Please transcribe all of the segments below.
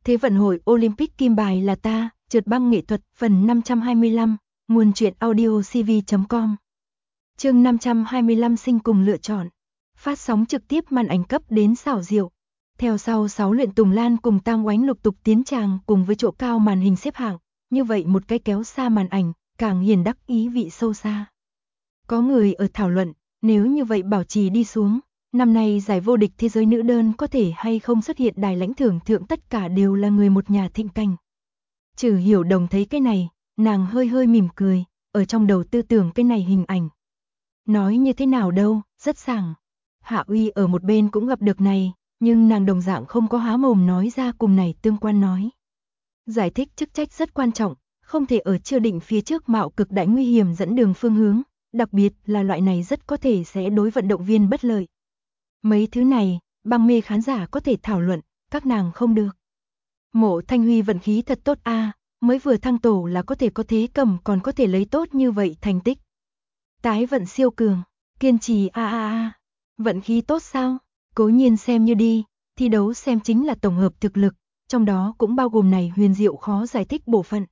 Thế vận hội Olympic kim bài là ta, trượt băng nghệ thuật phần 525, nguồn truyện audio cv.com. Chương 525 sinh cùng lựa chọn. Phát sóng trực tiếp màn ảnh cấp đến xảo diệu. Theo sau 6 luyện Tùng Lan cùng Tam Oánh lục tục tiến tràng cùng với chỗ cao màn hình xếp hạng, như vậy một cái kéo xa màn ảnh, càng hiền đắc ý vị sâu xa. Có người ở thảo luận, nếu như vậy bảo trì đi xuống, năm nay giải vô địch thế giới nữ đơn có thể hay không xuất hiện đài lãnh thưởng thượng tất cả đều là người một nhà thịnh cảnh. Trừ Hiểu Đồng thấy cái này, nàng hơi hơi mỉm cười, ở trong đầu tư tưởng cái này hình ảnh. Nói như thế nào đâu, rất sảng. Hạ Uy ở một bên cũng gặp được này, nhưng nàng đồng dạng không có há mồm nói ra cùng này tương quan nói. Giải thích chức trách rất quan trọng, không thể ở chưa định phía trước mạo cực đại nguy hiểm dẫn đường phương hướng, đặc biệt là loại này rất có thể sẽ đối vận động viên bất lợi. Mấy thứ này, băng mê khán giả có thể thảo luận, các nàng không được. Mộ Thanh Huy vận khí thật tốt a, mới vừa thăng tổ là có thể có thế cầm còn có thể lấy tốt như vậy thành tích. Tái vận siêu cường, kiên trì vận khí tốt sao? Cố nhiên xem như đi, thi đấu xem chính là tổng hợp thực lực, trong đó cũng bao gồm này huyền diệu khó giải thích bộ phận.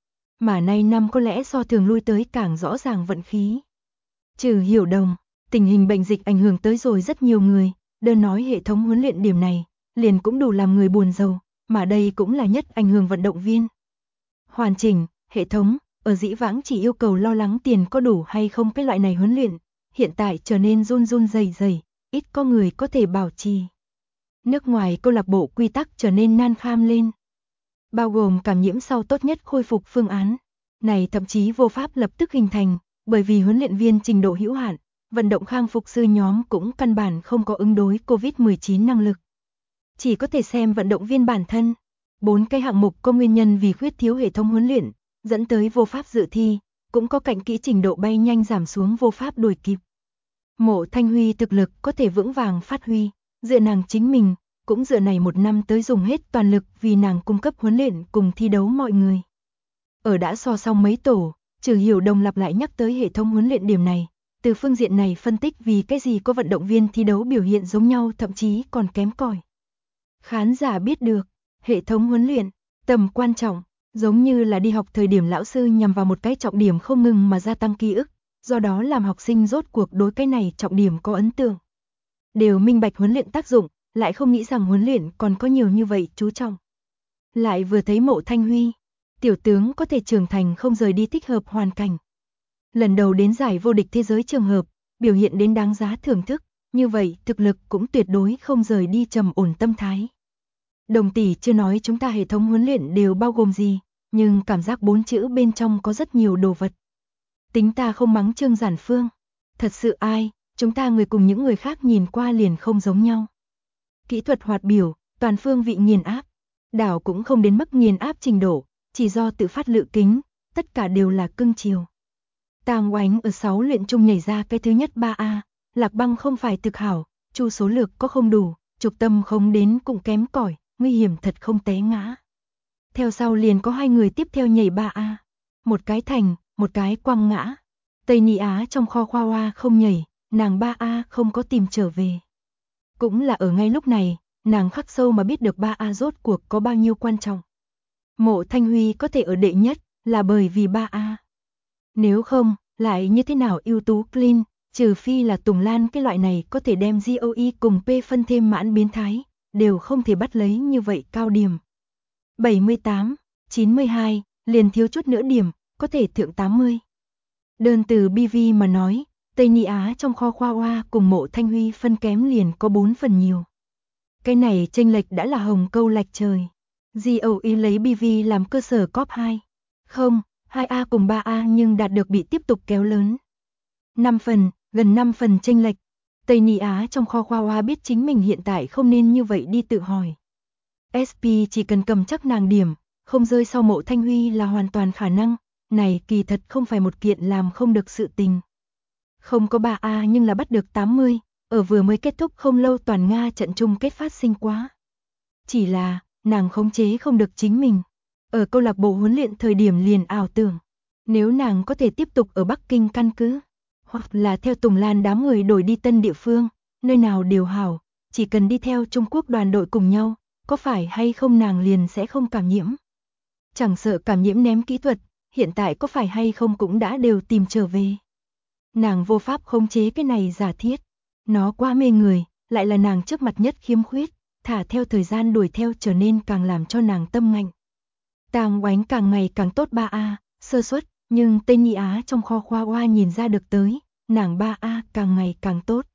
Mà nay năm có lẽ so thường lui tới càng rõ ràng vận khí. Trừ Hiểu Đồng, tình hình bệnh dịch ảnh hưởng tới rồi rất nhiều người, đơn nói hệ thống huấn luyện điểm này, liền cũng đủ làm người buồn rầu, mà đây cũng là nhất ảnh hưởng vận động viên. Hoàn chỉnh, hệ thống, ở dĩ vãng chỉ yêu cầu lo lắng tiền có đủ hay không cái loại này huấn luyện, hiện tại trở nên run run rẩy rẩy, ít có người có thể bảo trì. Nước ngoài câu lạc bộ quy tắc trở nên nan kham lên. Bao gồm cảm nhiễm sau tốt nhất khôi phục phương án, này thậm chí vô pháp lập tức hình thành, bởi vì huấn luyện viên trình độ hữu hạn, vận động khang phục sư nhóm cũng căn bản không có ứng đối COVID-19 năng lực. Chỉ có thể xem vận động viên bản thân. 4 cái hạng mục có nguyên nhân vì khuyết thiếu hệ thống huấn luyện, dẫn tới vô pháp dự thi, cũng có cạnh kỹ trình độ bay nhanh giảm xuống vô pháp đuổi kịp. Mộ Thanh Huy thực lực có thể vững vàng phát huy, dựa nàng chính mình, cũng dựa này một năm tới dùng hết toàn lực vì nàng cung cấp huấn luyện cùng thi đấu mọi người. Ở đã so xong mấy tổ, Trừ Hiểu Đồng lặp lại nhắc tới hệ thống huấn luyện điểm này, từ phương diện này phân tích vì cái gì có vận động viên thi đấu biểu hiện giống nhau thậm chí còn kém cỏi. Khán giả biết được, hệ thống huấn luyện, tầm quan trọng, giống như là đi học thời điểm lão sư nhằm vào một cái trọng điểm không ngừng mà gia tăng ký ức, do đó làm học sinh rốt cuộc đối cái này trọng điểm có ấn tượng. Đều minh bạch huấn luyện tác dụng, lại không nghĩ rằng huấn luyện còn có nhiều như vậy chú trọng. Lại vừa thấy Mộ Thanh Huy, tiểu tướng có thể trưởng thành không rời đi thích hợp hoàn cảnh. Lần đầu đến giải vô địch thế giới trường hợp, biểu hiện đến đáng giá thưởng thức, như vậy thực lực cũng tuyệt đối không rời đi trầm ổn tâm thái. Đồng tỷ chưa nói chúng ta hệ thống huấn luyện đều bao gồm gì, nhưng cảm giác 4 chữ bên trong có rất nhiều đồ vật. Tính ta không mắng Trương Giản Phương, thật sự ai, chúng ta người cùng những người khác nhìn qua liền không giống nhau. Kỹ thuật hoạt biểu, toàn phương vị nghiền áp, đảo cũng không đến mức nghiền áp trình độ, chỉ do tự phát lự kính, tất cả đều là cưng chiều. Tam Oánh ở 6 luyện chung nhảy ra cái thứ nhất 3A, Lạc Băng không phải thực hảo, chu số lược có không đủ, trục tâm không đến cũng kém cỏi, nguy hiểm thật không té ngã. Theo sau liền có 2 người tiếp theo nhảy 3A, một cái thành, một cái quăng ngã. Tây Ni Á trong kho khoa hoa không nhảy, nàng 3A không có tìm trở về. Cũng là ở ngay lúc này, nàng khắc sâu mà biết được 3A rốt cuộc có bao nhiêu quan trọng. Mộ Thanh Huy có thể ở đệ nhất là bởi vì 3A. Nếu không, lại như thế nào ưu tú clean, trừ phi là Tùng Lan cái loại này có thể đem GOE cùng P phân thêm mãn biến thái, đều không thể bắt lấy như vậy cao điểm. 78, 92, liền thiếu chút nữa điểm, có thể thượng 80. Đơn từ BV mà nói, Tây Ni Á trong kho khoa hoa cùng Mộ Thanh Huy phân kém liền có 4 phần nhiều. Cái này chênh lệch đã là hồng câu lạch trời. GOE lấy BV làm cơ sở top 2. Không, 2A cùng 3A nhưng đạt được bị tiếp tục kéo lớn. 5 phần, gần 5 phần chênh lệch. Tây Ni Á trong kho khoa hoa biết chính mình hiện tại không nên như vậy đi tự hỏi. SP chỉ cần cầm chắc nàng điểm, không rơi sau Mộ Thanh Huy là hoàn toàn khả năng, này kỳ thật không phải một kiện làm không được sự tình. Không có 3A nhưng là bắt được 80, ở vừa mới kết thúc không lâu toàn Nga trận chung kết phát sinh quá. Chỉ là, nàng khống chế không được chính mình. Ở câu lạc bộ huấn luyện thời điểm liền ảo tưởng, nếu nàng có thể tiếp tục ở Bắc Kinh căn cứ, hoặc là theo Tùng Lan đám người đổi đi tân địa phương, nơi nào đều hảo, chỉ cần đi theo Trung Quốc đoàn đội cùng nhau, có phải hay không nàng liền sẽ không cảm nhiễm. Chẳng sợ cảm nhiễm ném kỹ thuật, hiện tại có phải hay không cũng đã đều tìm trở về. Nàng vô pháp khống chế cái này giả thiết, nó quá mê người, lại là nàng trước mặt nhất khiếm khuyết, thả theo thời gian đuổi theo trở nên càng làm cho nàng tâm ngạnh. Tang Oánh càng ngày càng tốt 3A, sơ suất, nhưng Tây Ni Á trong kho khoa hoa nhìn ra được tới, nàng 3A càng ngày càng tốt.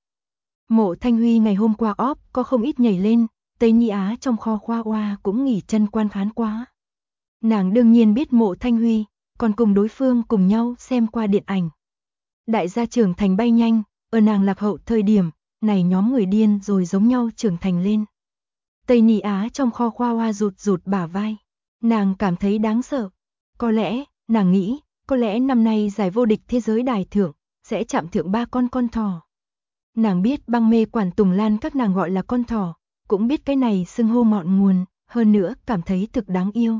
Mộ Thanh Huy ngày hôm qua có không ít nhảy lên, Tây Ni Á trong kho khoa hoa cũng nghỉ chân quan khán quá. Nàng đương nhiên biết Mộ Thanh Huy, còn cùng đối phương cùng nhau xem qua điện ảnh. Đại gia trưởng thành bay nhanh, ở nàng lạc hậu thời điểm, này nhóm người điên rồi giống nhau trưởng thành lên. Tây Ni Á trong kho khoa hoa rụt rụt bả vai, nàng cảm thấy đáng sợ. Có lẽ, nàng nghĩ, có lẽ năm nay giải vô địch thế giới đài thượng, sẽ chạm thượng 3 con thỏ. Nàng biết Băng Mê Quản Tùng Lan các nàng gọi là con thỏ, cũng biết cái này xưng hô ngọn nguồn, hơn nữa cảm thấy thực đáng yêu.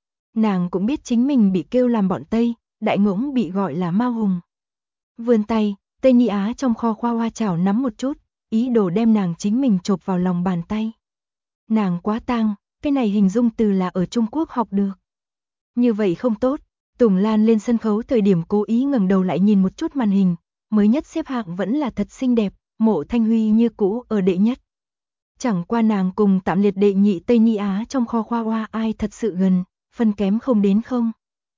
Nàng cũng biết chính mình bị kêu làm bọn Tây, Đại Ngỗng bị gọi là Mao Hùng. Vươn tay, Tây Ni Á trong kho khoa hoa chảo nắm một chút, ý đồ đem nàng chính mình chộp vào lòng bàn tay. Nàng quá tang, cái này hình dung từ là ở Trung Quốc học được. Như vậy không tốt, Tùng Lan lên sân khấu thời điểm cố ý ngẩng đầu lại nhìn một chút màn hình, mới nhất xếp hạng vẫn là thật xinh đẹp, Mộ Thanh Huy như cũ ở đệ nhất. Chẳng qua nàng cùng tạm liệt đệ nhị Tây Ni Á trong kho khoa hoa ai thật sự gần, phân kém không đến không.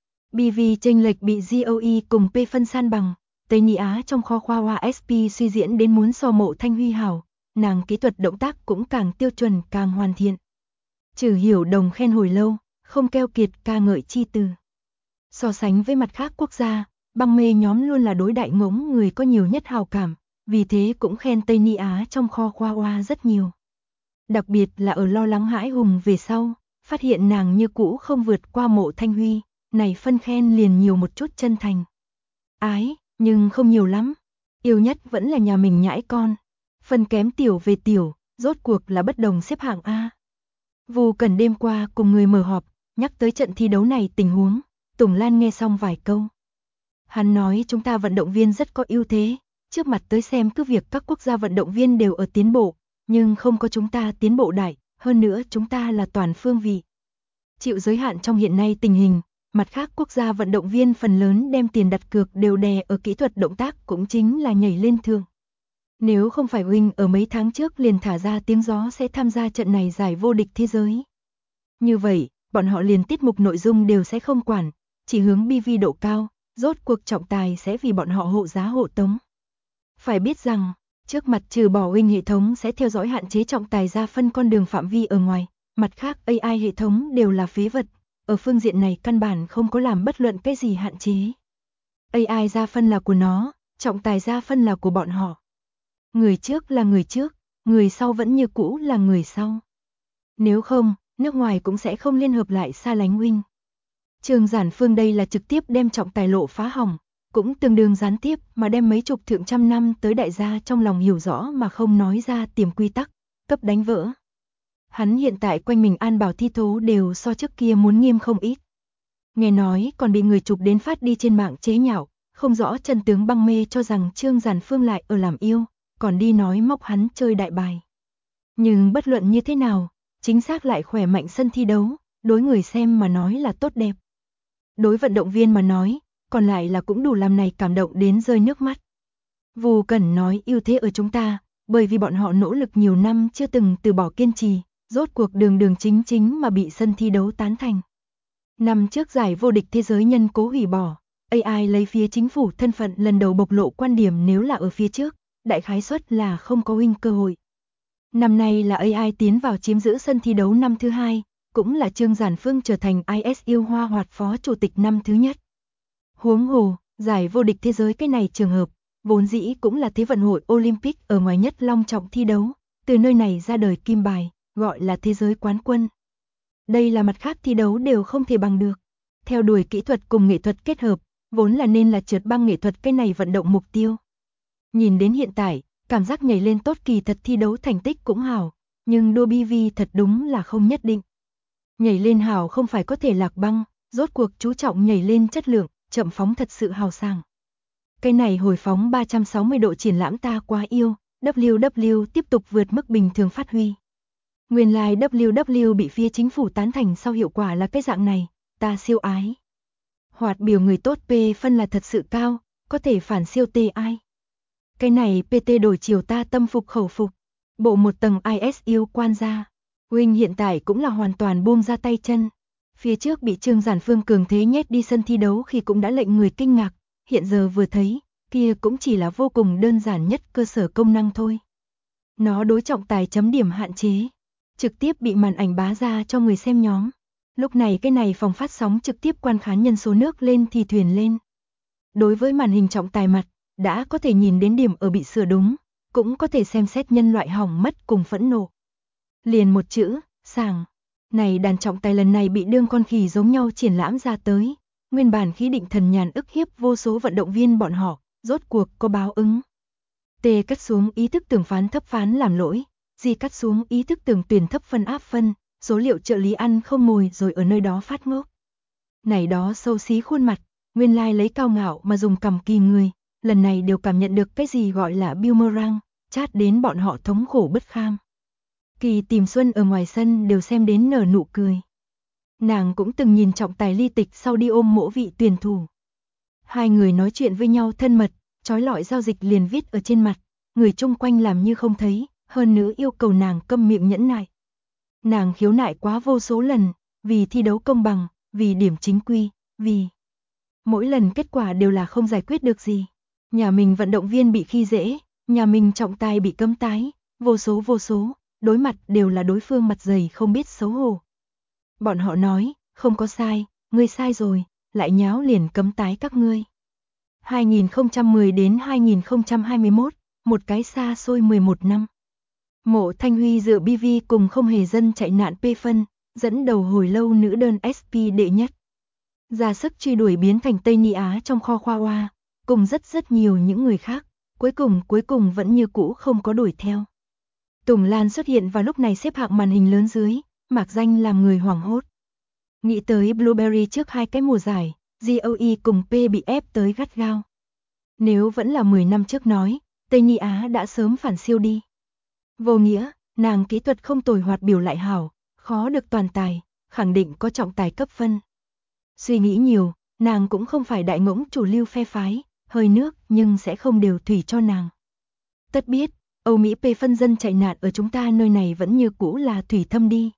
BV chênh lệch bị GOE cùng P phân san bằng, Tây Ni Á trong kho khoa hoa SP suy diễn đến muốn so Mộ Thanh Huy hảo, nàng kỹ thuật động tác cũng càng tiêu chuẩn càng hoàn thiện. Trừ Hiểu Đồng khen hồi lâu, không keo kiệt ca ngợi chi từ. So sánh với mặt khác quốc gia, Băng Mê nhóm luôn là đối Đại Ngỗng người có nhiều nhất hào cảm, vì thế cũng khen Tây Ni Á trong kho khoa hoa rất nhiều. Đặc biệt là ở lo lắng hãi hùng về sau, phát hiện nàng như cũ không vượt qua Mộ Thanh Huy, này phân khen liền nhiều một chút chân thành. Ái, nhưng không nhiều lắm, yêu nhất vẫn là nhà mình nhãi con. Phân kém tiểu về tiểu, rốt cuộc là bất đồng xếp hạng A. Vu Cẩn đêm qua cùng người mở họp, nhắc tới trận thi đấu này tình huống, Tùng Lan nghe xong vài câu. Hắn nói chúng ta vận động viên rất có ưu thế, trước mặt tới xem cứ việc các quốc gia vận động viên đều ở tiến bộ, nhưng không có chúng ta tiến bộ đại, hơn nữa chúng ta là toàn phương vị. Chịu giới hạn trong hiện nay tình hình, mặt khác quốc gia vận động viên phần lớn đem tiền đặt cược đều đè ở kỹ thuật động tác cũng chính là nhảy lên thường. Nếu không phải huynh ở mấy tháng trước liền thả ra tiếng gió sẽ tham gia trận này giải vô địch thế giới. Như vậy, bọn họ liền tiết mục nội dung đều sẽ không quản, chỉ hướng BV độ cao, rốt cuộc trọng tài sẽ vì bọn họ hộ giá hộ tống. Phải biết rằng, trước mặt trừ bỏ huynh hệ thống sẽ theo dõi hạn chế trọng tài ra phân con đường phạm vi ở ngoài, mặt khác AI hệ thống đều là phế vật, ở phương diện này căn bản không có làm bất luận cái gì hạn chế. AI ra phân là của nó, trọng tài ra phân là của bọn họ. Người trước là người trước, người sau vẫn như cũ là người sau. Nếu không, nước ngoài cũng sẽ không liên hợp lại xa lánh huynh. Trương Giản Phương đây là trực tiếp đem trọng tài lộ phá hỏng, cũng tương đương gián tiếp mà đem mấy chục thượng trăm năm tới đại gia trong lòng hiểu rõ mà không nói ra tiềm quy tắc, cấp đánh vỡ. Hắn hiện tại quanh mình an bảo thi thố đều so trước kia muốn nghiêm không ít. Nghe nói còn bị người chụp đến phát đi trên mạng chế nhạo, không rõ chân tướng Băng Mê cho rằng Trương Giản Phương lại ở làm yêu, còn đi nói móc hắn chơi đại bài. Nhưng bất luận như thế nào, chính xác lại khỏe mạnh sân thi đấu, đối người xem mà nói là tốt đẹp. Đối vận động viên mà nói, còn lại là cũng đủ làm này cảm động đến rơi nước mắt. Vu Cẩn nói ưu thế ở chúng ta, bởi vì bọn họ nỗ lực nhiều năm chưa từng từ bỏ kiên trì, rốt cuộc đường chính mà bị sân thi đấu tán thành. Năm trước giải vô địch thế giới nhân cố hủy bỏ, AI lấy phía chính phủ thân phận lần đầu bộc lộ quan điểm nếu là ở phía trước, đại khái suất là không có huynh cơ hội. Năm nay là AI tiến vào chiếm giữ sân thi đấu năm thứ 2, cũng là Trương Giản Phương trở thành IS yêu hoa hoạt phó chủ tịch năm thứ nhất. Huống hồ, giải vô địch thế giới cái này trường hợp, vốn dĩ cũng là Thế vận hội Olympic ở ngoài nhất long trọng thi đấu, từ nơi này ra đời kim bài, gọi là thế giới quán quân. Đây là mặt khác thi đấu đều không thể bằng được. Theo đuổi kỹ thuật cùng nghệ thuật kết hợp, vốn là nên là trượt băng nghệ thuật cái này vận động mục tiêu. Nhìn đến hiện tại, cảm giác nhảy lên tốt kỳ thật thi đấu thành tích cũng hảo, nhưng đua BV thật đúng là không nhất định. Nhảy lên hảo không phải có thể lạc băng, rốt cuộc chú trọng nhảy lên chất lượng, chậm phóng thật sự hào sảng. Cái này hồi phóng 360 độ triển lãm ta quá yêu, WW tiếp tục vượt mức bình thường phát huy. Nguyên lai WW bị phía chính phủ tán thành sau hiệu quả là cái dạng này, ta siêu ái. Hoạt biểu người tốt P phân là thật sự cao, có thể phản siêu T ai. Cái này PT đổi chiều ta tâm phục khẩu phục. Bộ một tầng IS yêu quan gia. Wing hiện tại cũng là hoàn toàn buông ra tay chân. Phía trước bị Trương Giản Phương cường thế nhét đi sân thi đấu khi cũng đã lệnh người kinh ngạc, hiện giờ vừa thấy, kia cũng chỉ là vô cùng đơn giản nhất cơ sở công năng thôi. Nó đối trọng tài chấm điểm hạn chế, trực tiếp bị màn ảnh bá ra cho người xem nhóm. Lúc này cái này phòng phát sóng trực tiếp quan khán nhân số nước lên thì thuyền lên. Đối với màn hình trọng tài mặt, đã có thể nhìn đến điểm ở bị sửa đúng, cũng có thể xem xét nhân loại hỏng mất cùng phẫn nộ. Liền một chữ, sảng. Này đàn trọng tài lần này bị đương con khỉ giống nhau triển lãm ra tới, nguyên bản khí định thần nhàn ức hiếp vô số vận động viên bọn họ, rốt cuộc có báo ứng. T cắt xuống ý thức tưởng phán thấp phán làm lỗi, G cắt xuống ý thức tưởng tuyển thấp phân áp phân, số liệu trợ lý ăn không mồi rồi ở nơi đó phát ngốc. Này đó xấu xí khuôn mặt, nguyên lai lấy cao ngạo mà dùng cằm kỳ người, lần này đều cảm nhận được cái gì gọi là boomerang, chát đến bọn họ thống khổ bất kham. Kỳ Tìm Xuân ở ngoài sân đều xem đến nở nụ cười. Nàng cũng từng nhìn trọng tài ly tịch sau đi ôm mỗi vị tuyển thủ. Hai người nói chuyện với nhau thân mật, trói lọi giao dịch liền viết ở trên mặt, người chung quanh làm như không thấy, hơn nữa yêu cầu nàng câm miệng nhẫn nại. Nàng khiếu nại quá vô số lần, vì thi đấu công bằng, vì điểm chính quy, vì mỗi lần kết quả đều là không giải quyết được gì. Nhà mình vận động viên bị khi dễ, nhà mình trọng tài bị cấm tái, vô số, đối mặt đều là đối phương mặt dày không biết xấu hổ. Bọn họ nói, không có sai, ngươi sai rồi, lại nháo liền cấm tái các ngươi. 2010 đến 2021, một cái xa xôi 11 năm. Mộ Thanh Huy dựa BV cùng không hề dân chạy nạn P phân, dẫn đầu hồi lâu nữ đơn SP đệ nhất. Ra sức truy đuổi biến thành Tây Ni Á trong kho khoa hoa, cùng rất nhiều những người khác, cuối cùng vẫn như cũ không có đuổi theo. Tùng Lan xuất hiện vào lúc này xếp hạng màn hình lớn dưới, mạc danh làm người hoảng hốt. Nghĩ tới Blueberry trước hai cái mùa giải, GOE cùng P bị ép tới gắt gao. Nếu vẫn là 10 năm trước nói, Tây Ni Á đã sớm phản siêu đi. Vô nghĩa, nàng kỹ thuật không tồi hoạt biểu lại hảo, khó được toàn tài, khẳng định có trọng tài cấp phân. Suy nghĩ nhiều, nàng cũng không phải đại ngỗng chủ lưu phe phái, hơi nước nhưng sẽ không đều thủy cho nàng. Tất biết, Âu Mỹ P phân dân chạy nạn ở chúng ta nơi này vẫn như cũ là thủy thâm đi.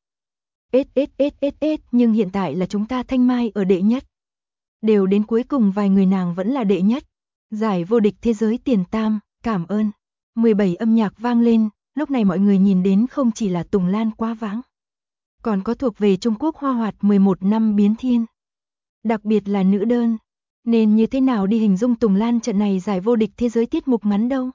Nhưng hiện tại là chúng ta Thanh Mai ở đệ nhất. Đều đến cuối cùng vài người nàng vẫn là đệ nhất. Giải vô địch thế giới tiền tam, cảm ơn. 17 âm nhạc vang lên, lúc này mọi người nhìn đến không chỉ là Tùng Lan quá vãng. Còn có thuộc về Trung Quốc hoa hoạt 11 năm biến thiên. Đặc biệt là nữ đơn. Nên như thế nào đi hình dung Tùng Lan trận này giải vô địch thế giới tiết mục ngắn đâu.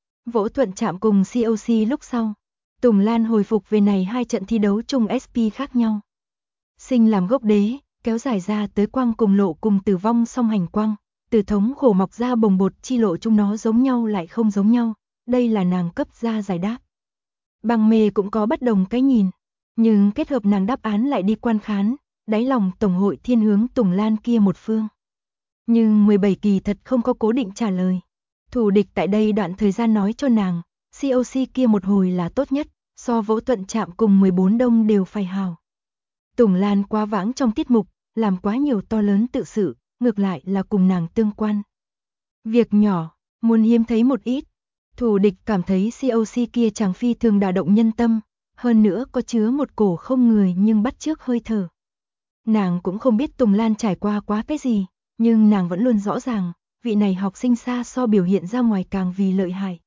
Vỗ Thuận chạm cùng COC lúc sau. Tùng Lan hồi phục về này hai trận thi đấu chung SP khác nhau. Sinh làm gốc đế, kéo dài ra tới quang cùng lộ cùng tử vong song hành quang, từ thống khổ mọc ra bồng bột chi lộ chung nó giống nhau lại không giống nhau, đây là nàng cấp ra giải đáp. Bằng mê cũng có bất đồng cái nhìn, nhưng kết hợp nàng đáp án lại đi quan khán, đáy lòng tổng hội thiên hướng Tùng Lan kia một phương. Nhưng 17 kỳ thật không có cố định trả lời. Thủ địch tại đây đoạn thời gian nói cho nàng, COC kia một hồi là tốt nhất, so Vỗ Thuận chạm cùng 14 đông đều phải hào. Tùng Lan quá vãng trong tiết mục, làm quá nhiều to lớn tự sự, ngược lại là cùng nàng tương quan. Việc nhỏ, muốn hiếm thấy một ít. Thủ địch cảm thấy COC kia chàng phi thường đả động nhân tâm, hơn nữa có chứa một cổ không người nhưng bắt chước hơi thở. Nàng cũng không biết Tùng Lan trải qua quá cái gì, nhưng nàng vẫn luôn rõ ràng, vị này học sinh xa so biểu hiện ra ngoài càng vì lợi hại.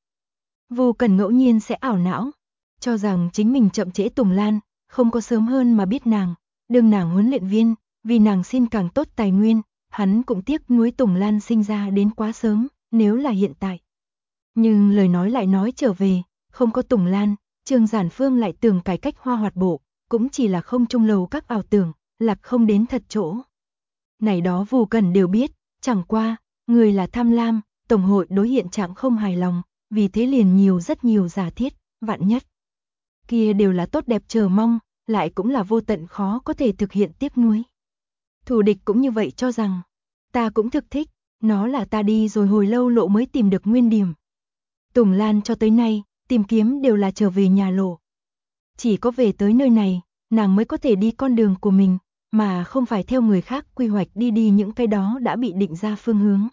Vô Cần ngẫu nhiên sẽ ảo não, cho rằng chính mình chậm trễ Tùng Lan, không có sớm hơn mà biết nàng, đương nàng huấn luyện viên, vì nàng xin càng tốt tài nguyên, hắn cũng tiếc nuối Tùng Lan sinh ra đến quá sớm, nếu là hiện tại. Nhưng lời nói lại nói trở về, không có Tùng Lan, Trương Giản Phương lại tưởng cải cách hoa hoạt bộ, cũng chỉ là không trung lầu các ảo tưởng, lạc không đến thật chỗ. Này đó Vô Cần đều biết, chẳng qua, người là tham lam, tổng hội đối hiện trạng không hài lòng, vì thế liền rất nhiều giả thiết, vạn nhất. Kia đều là tốt đẹp chờ mong, lại cũng là vô tận khó có thể thực hiện tiếc nuối. Thủ địch cũng như vậy cho rằng, ta cũng thực thích, nó là ta đi rồi hồi lâu lộ mới tìm được nguyên điểm. Tùng Lan cho tới nay, tìm kiếm đều là trở về nhà lộ. Chỉ có về tới nơi này, nàng mới có thể đi con đường của mình, mà không phải theo người khác quy hoạch đi những cái đó đã bị định ra phương hướng.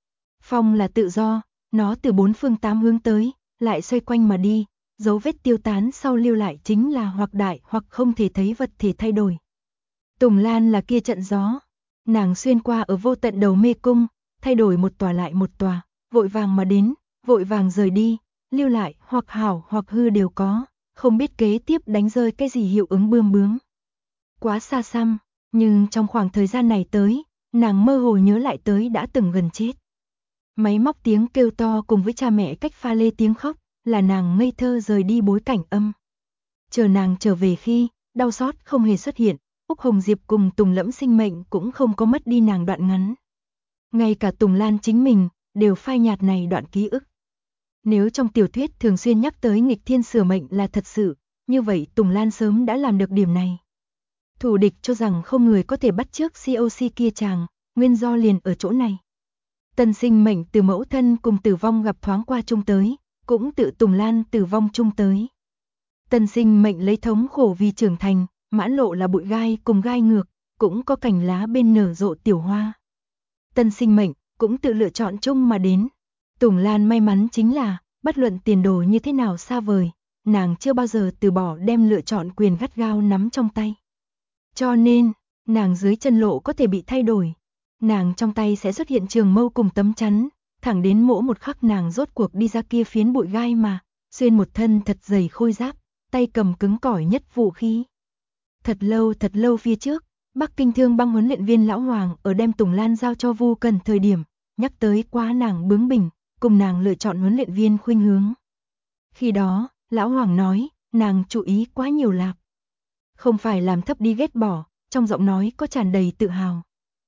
Phong là tự do, nó từ bốn phương tám hướng tới, lại xoay quanh mà đi, dấu vết tiêu tán sau lưu lại chính là hoặc đại hoặc không thể thấy vật thể thay đổi. Tùng Lan là kia trận gió, nàng xuyên qua ở vô tận đầu mê cung, thay đổi một tòa lại một tòa, vội vàng mà đến, vội vàng rời đi, lưu lại hoặc hảo hoặc hư đều có, không biết kế tiếp đánh rơi cái gì hiệu ứng bươm bướm. Quá xa xăm, nhưng trong khoảng thời gian này tới, nàng mơ hồ nhớ lại tới đã từng gần chết. Máy móc tiếng kêu to cùng với cha mẹ cách pha lê tiếng khóc, là nàng ngây thơ rời đi bối cảnh âm. Chờ nàng trở về khi, đau xót không hề xuất hiện, Úc Hồng Diệp cùng Tùng Lẫm sinh mệnh cũng không có mất đi nàng đoạn ngắn. Ngay cả Tùng Lan chính mình, đều phai nhạt này đoạn ký ức. Nếu trong tiểu thuyết thường xuyên nhắc tới nghịch thiên sửa mệnh là thật sự, như vậy Tùng Lan sớm đã làm được điểm này. Thủ địch cho rằng không người có thể bắt chước COC kia chàng, nguyên do liền ở chỗ này. Tân sinh mệnh từ mẫu thân cùng tử vong gặp thoáng qua chung tới, cũng tự Tùng Lan tử vong chung tới. Tân sinh mệnh lấy thống khổ vì trưởng thành, mãn lộ là bụi gai cùng gai ngược, cũng có cành lá bên nở rộ tiểu hoa. Tân sinh mệnh cũng tự lựa chọn chung mà đến. Tùng Lan may mắn chính là, bất luận tiền đồ như thế nào xa vời, nàng chưa bao giờ từ bỏ đem lựa chọn quyền gắt gao nắm trong tay. Cho nên, nàng dưới chân lộ có thể bị thay đổi. Nàng trong tay sẽ xuất hiện trường mâu cùng tấm chắn, thẳng đến mỗi một khắc nàng rốt cuộc đi ra kia phiến bụi gai mà, xuyên một thân thật dày khôi giáp, tay cầm cứng cỏi nhất vũ khí. Thật lâu phía trước, Bắc Kinh Thương Bang huấn luyện viên Lão Hoàng ở đem Tùng Lan giao cho Vu Cần thời điểm, nhắc tới quá nàng bướng bỉnh, cùng nàng lựa chọn huấn luyện viên khuynh hướng. Khi đó, Lão Hoàng nói, nàng chú ý quá nhiều lạc. Không phải làm thấp đi ghét bỏ, trong giọng nói có tràn đầy tự hào.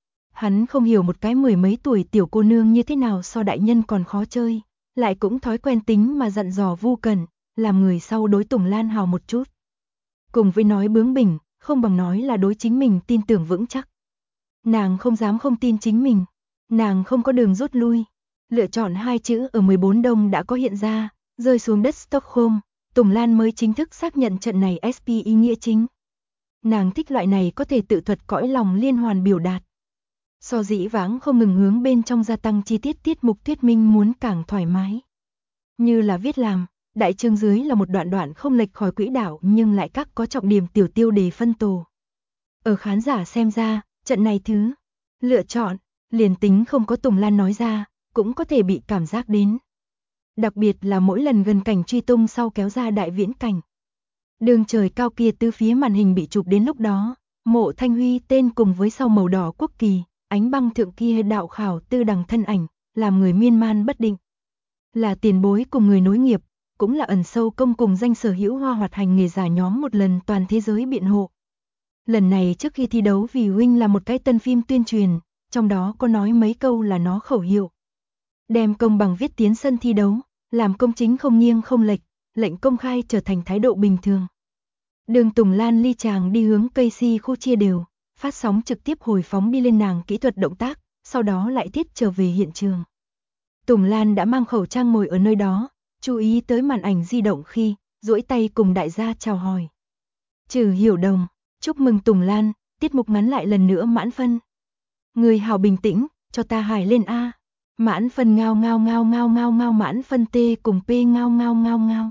Hắn không hiểu một cái mười mấy tuổi tiểu cô nương như thế nào so đại nhân còn khó chơi, lại cũng thói quen tính mà dặn dò Vu Cần, làm người sau đối Tùng Lan hào một chút. Cùng với nói bướng bỉnh, không bằng nói là đối chính mình tin tưởng vững chắc. Nàng không dám không tin chính mình, nàng không có đường rút lui. Lựa chọn hai chữ ở 14 đông đã có hiện ra, rơi xuống đất Stockholm, Tùng Lan mới chính thức xác nhận trận này SP ý nghĩa chính. Nàng thích loại này có thể tự thuật cõi lòng liên hoàn biểu đạt. So dĩ vãng không ngừng hướng bên trong gia tăng chi tiết tiết mục thuyết minh muốn càng thoải mái. Như là viết làm, đại chương dưới là một đoạn không lệch khỏi quỹ đạo nhưng lại các có trọng điểm tiểu tiêu đề phân tổ. Ở khán giả xem ra, trận này thứ lựa chọn, liền tính không có Tùng Lan nói ra, cũng có thể bị cảm giác đến. Đặc biệt là mỗi lần gần cảnh truy tung sau kéo ra đại viễn cảnh. Đường trời cao kia từ phía màn hình bị chụp đến lúc đó, Mộ Thanh Huy tên cùng với sau màu đỏ quốc kỳ, ánh băng thượng kia đạo khảo tư đằng thân ảnh, làm người miên man bất định. Là tiền bối cùng người nối nghiệp, cũng là ẩn sâu công cùng danh sở hữu hoa hoạt hành nghề giả nhóm một lần toàn thế giới biện hộ. Lần này trước khi thi đấu vì huynh là một cái tân phim tuyên truyền, trong đó có nói mấy câu là nó khẩu hiệu. Đem công bằng viết tiến sân thi đấu, làm công chính không nghiêng không lệch, lệnh công khai trở thành thái độ bình thường. Đường Tùng Lan ly chàng đi hướng cây si khu chia đều, phát sóng trực tiếp hồi phóng đi lên nàng kỹ thuật động tác, sau đó lại thiết trở về hiện trường. Tùng Lan đã mang khẩu trang ngồi ở nơi đó, chú ý tới màn ảnh di động khi, duỗi tay cùng đại gia chào hỏi. Trừ Hiểu Đồng, chúc mừng Tùng Lan, tiết mục ngắn lại lần nữa mãn phân. Người hào bình tĩnh, cho ta hài lên A. Mãn phân ngao ngao ngao ngao ngao ngao mãn phân T cùng P ngao ngao ngao ngao.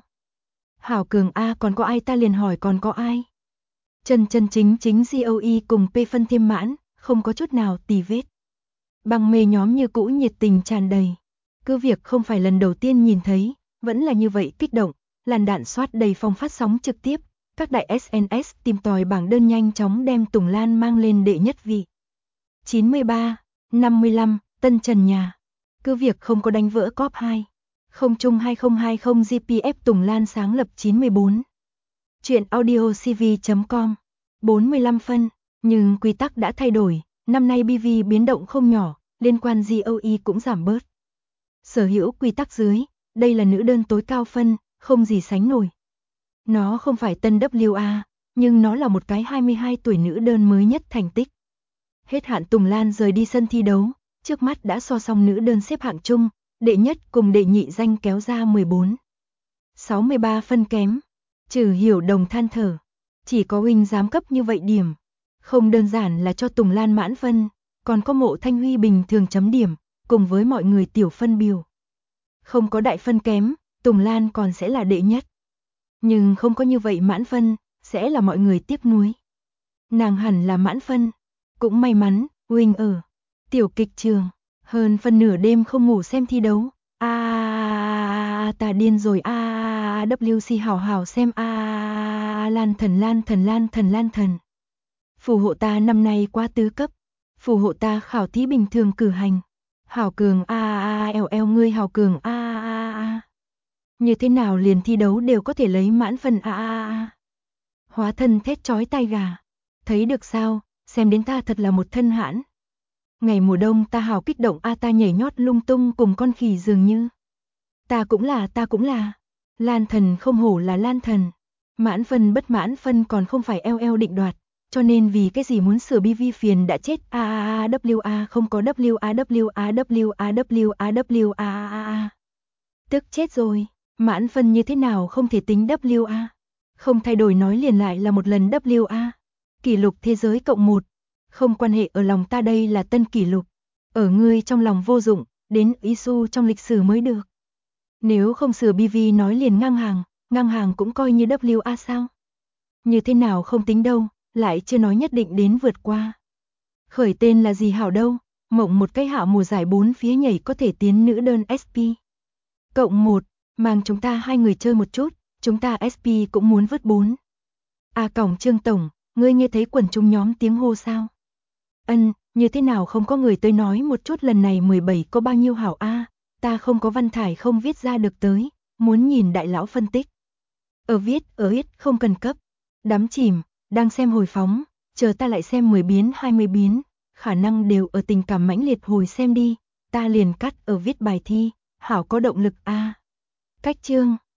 Hảo cường A còn có ai ta liền hỏi còn có ai. Chân chính GOE cùng P phân thêm mãn, không có chút nào tì vết. Băng mê nhóm như cũ nhiệt tình tràn đầy. Cứ việc không phải lần đầu tiên nhìn thấy, vẫn là như vậy kích động, làn đạn soát đầy phòng phát sóng trực tiếp. Các đại SNS tìm tòi bảng đơn nhanh chóng đem Tùng Lan mang lên đệ nhất vị. 93, 55, Tân Trần Nhà. Cứ việc không có đánh vỡ top 2. Không chung 2020 GPF Tùng Lan sáng lập 94. Chuyện audio cv.com 45 phân, nhưng quy tắc đã thay đổi, năm nay BV biến động không nhỏ, liên quan GOE cũng giảm bớt. Sở hữu quy tắc dưới, đây là nữ đơn tối cao phân, không gì sánh nổi. Nó không phải tân WA, nhưng nó là một cái 22 tuổi nữ đơn mới nhất thành tích. Hết hạn Tùng Lan rời đi sân thi đấu, trước mắt đã so xong nữ đơn xếp hạng chung, đệ nhất cùng đệ nhị danh kéo ra 14. 63 phân kém. Trừ Hiểu Đồng than thở, chỉ có huynh dám cấp như vậy điểm, không đơn giản là cho Tùng Lan mãn phân, còn có Mộ Thanh Huy bình thường chấm điểm, cùng với mọi người tiểu phân biểu. Không có đại phân kém, Tùng Lan còn sẽ là đệ nhất. Nhưng không có như vậy mãn phân, sẽ là mọi người tiếc nuối. Nàng hẳn là mãn phân, cũng may mắn, huynh ở tiểu kịch trường, hơn phân nửa đêm không ngủ xem thi đấu. Ta điên rồi WC hảo hảo xem Lan thần. Phù hộ ta năm nay qua tứ cấp, phù hộ ta khảo thí bình thường cử hành. Hảo cường ngươi hảo cường Như thế nào liền thi đấu đều có thể lấy mãn phân Hóa thân thét chói tai gà. Thấy được sao, xem đến ta thật là một thân hãn. Ngày mùa đông ta hào kích động ta nhảy nhót lung tung cùng con khỉ dường như. Ta cũng là. Lan thần không hổ là Lan thần. Mãn phân bất mãn phân còn không phải eo định đoạt. Cho nên vì cái gì muốn sửa BV phiền đã chết WA không có WA. Tức chết rồi, mãn phân như thế nào không thể tính WA. Không thay đổi nói liền lại là một lần WA. Kỷ lục thế giới cộng 1. Không quan hệ ở lòng ta đây là tân kỷ lục. Ở ngươi trong lòng vô dụng, đến ISU trong lịch sử mới được. Nếu không sửa BV nói liền ngang hàng cũng coi như WA sao? Như thế nào không tính đâu, lại chưa nói nhất định đến vượt qua. Khởi tên là gì hảo đâu, mộng một cái hảo mùa giải 4 phía nhảy có thể tiến nữ đơn SP. Cộng 1, mang chúng ta hai người chơi một chút, chúng ta SP cũng muốn vứt 4. Cổng Trương Tổng, ngươi nghe thấy quần chúng nhóm tiếng hô sao? Như thế nào không có người tới nói một chút lần này 17 có bao nhiêu hảo ta không có văn thải không viết ra được tới, muốn nhìn đại lão phân tích. Ở viết, không cần cấp. Đắm chìm, đang xem hồi phóng, chờ ta lại xem 10 biến 20 biến, khả năng đều ở tình cảm mãnh liệt hồi xem đi, ta liền cắt ở viết bài thi, hảo có động lực Cách chương